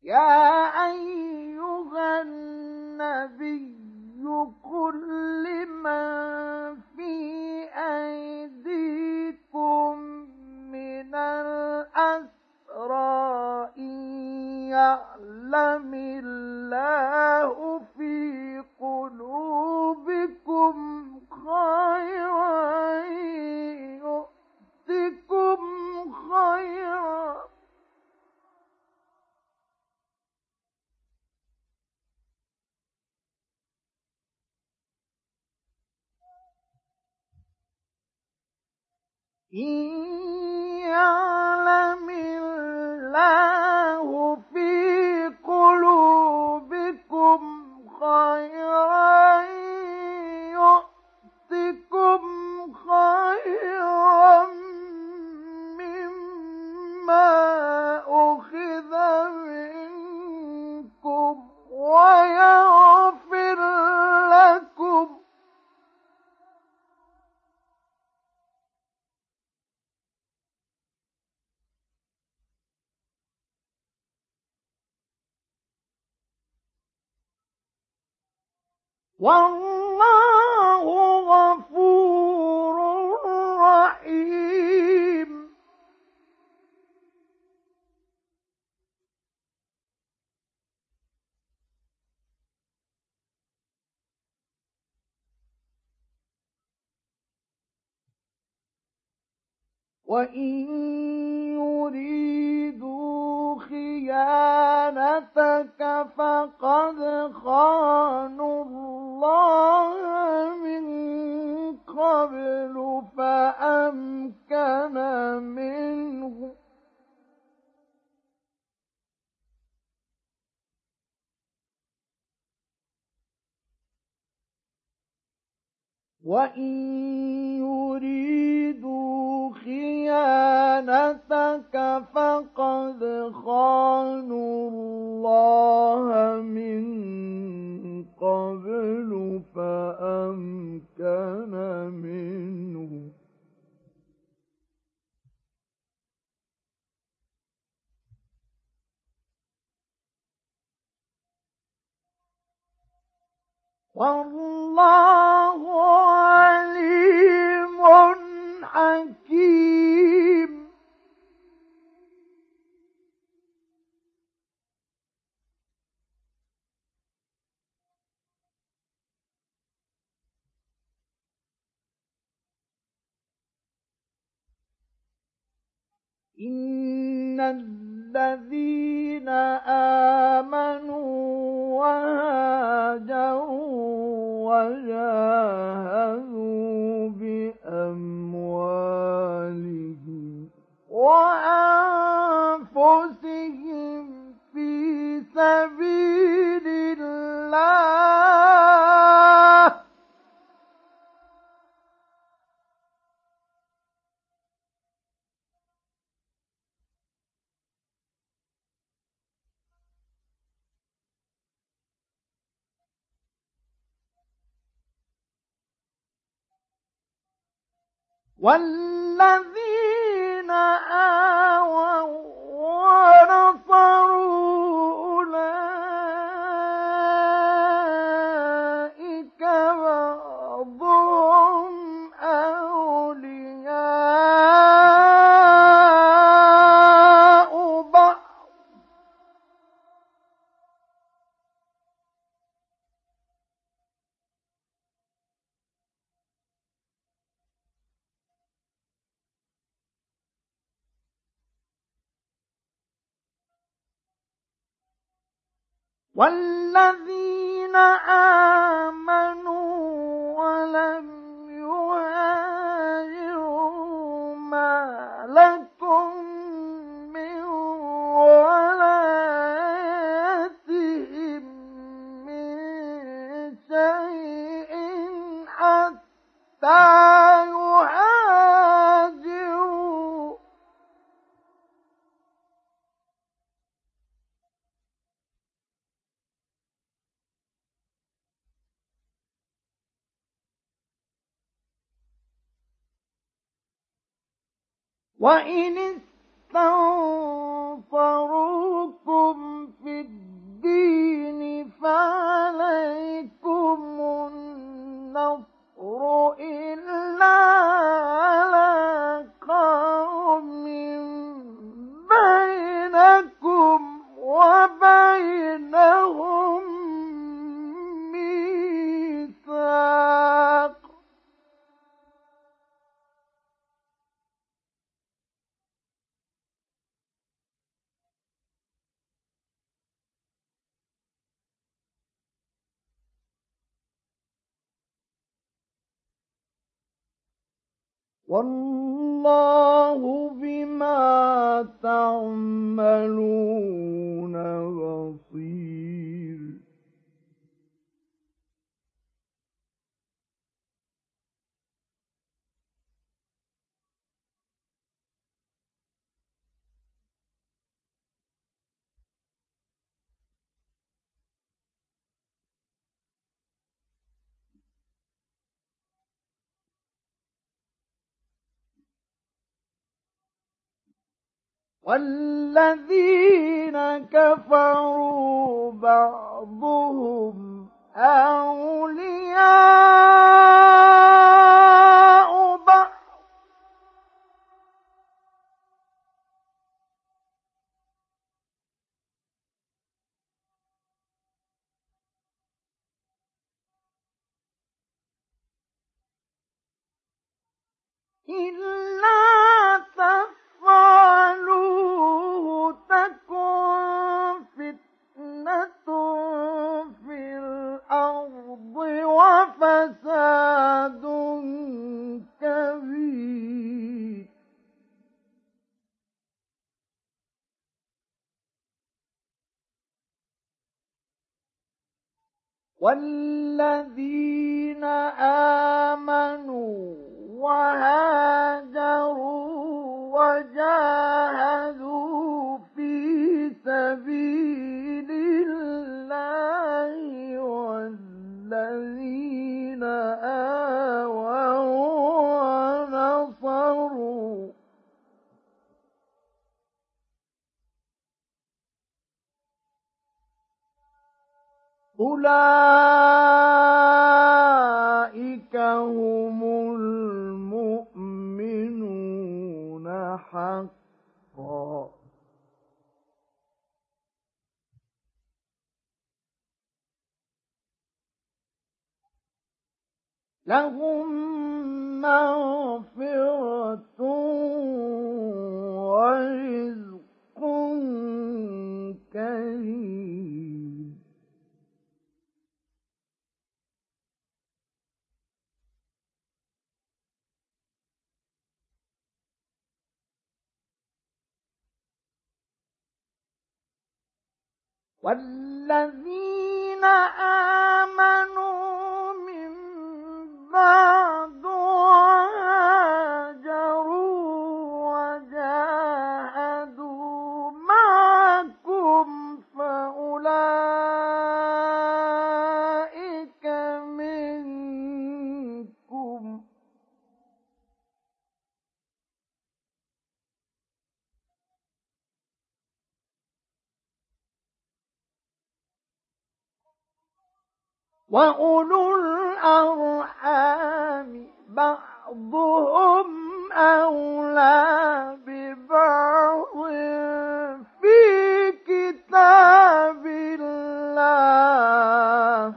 يا أيها النبي قل لمن في أيديكم من الأسرى إن يعلم الله في قلوبكم خيرا يؤتكم خيرا إن يعلم الله في قلوبكم خيرا يؤتكم خيرا مما أخذ منكم ويغفر لكم والله غفور رحيم وإن يريدوا خيانتك فقد خانوا الله من قبل فأمكن منه وإن يريدوا خيانتك فقد خانوا الله من قبل فأمكن منه والله عليم حكيم إن الذين آمنوا وهاجروا وجاهدوا بأموالهم وأنفسهم في سبيل الله والذين آووا ونصروا أولئك بعضهم أولياء بعض والذين آمنوا ولم يهاجروا ما لكم من ولايتهم من شيء حتى يهاجروا وإن استنصروكم في والله بما تعملون بصير. والذين كفروا بعضهم أولياء بعض إلا تفعلوه تكن فتنة في الأرض وفساد كبير. والذين آمنوا وهاجروا وجاهدوا في سبيل الله والذين آووا ونصروا أولئك هم المؤمنون حقا. لهم مغفرة ورزق كريم. والذين آمنوا من بعد وهاجروا وجاهدوا معكم فأولئك منكم وأولو الأرحام بعضهم أولى ببعض في كتاب الله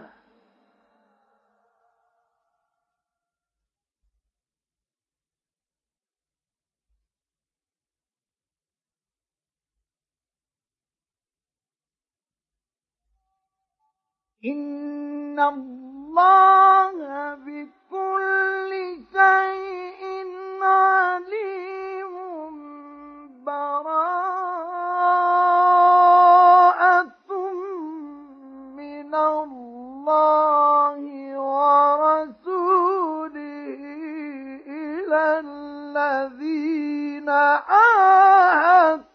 إن الله بكل شيء عليم. براءة من الله ورسوله إلى الذين عاهدتم